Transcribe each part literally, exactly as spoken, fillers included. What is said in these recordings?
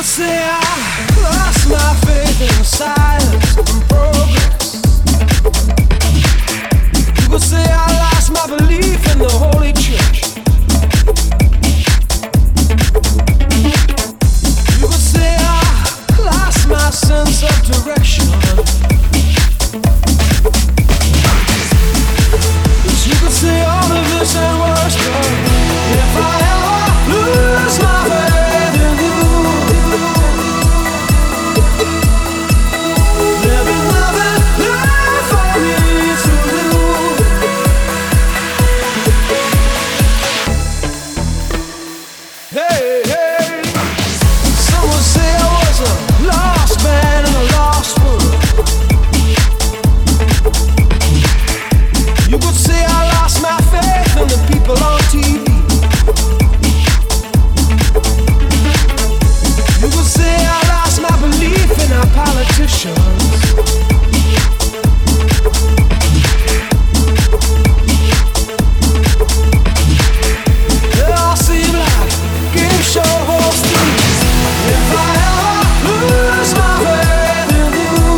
say I lost my faith in silence and progress. You could say I lost my belief in the Holy Church. You could say I lost my sense of direction. But you could say all of this and worse, but if I ever lose my faith in you, there'll be nothing left for me to do. Hey, hey, some would say I was a lost man in a lost world. You could say I lost my faith in the people on T V. You could say I lost my belief in our politicians. They all seem like game show hosts. If I ever lose my faith in you,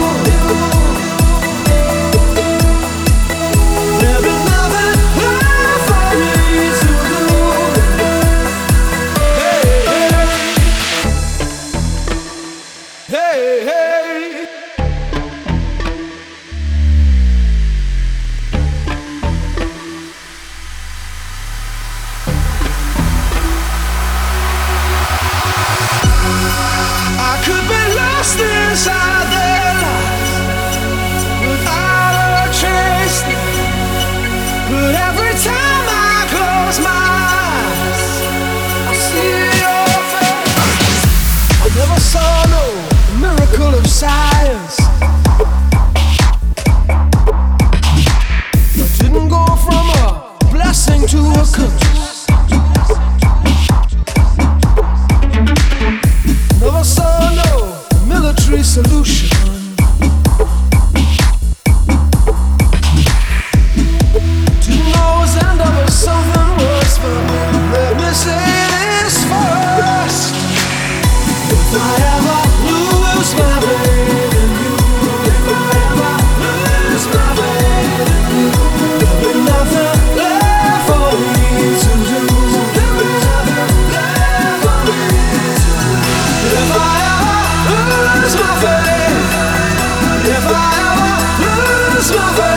there'll be nothing left for me to do. Hey, hey, hey. I could be lost inside their lies without a trace, but every time I close my eyes, I see your face. I never saw no miracle of science. I didn't go from a blessing to a curse. Never saw no military solution. Didn't always end up with something worse, but let me say this first. If I ever lose my faith in you, if I ever lose my faith in you, there'll be nothing left for me to do. There'll be nothing left for me to do. If I ever lose my faith, if I ever lose my faith.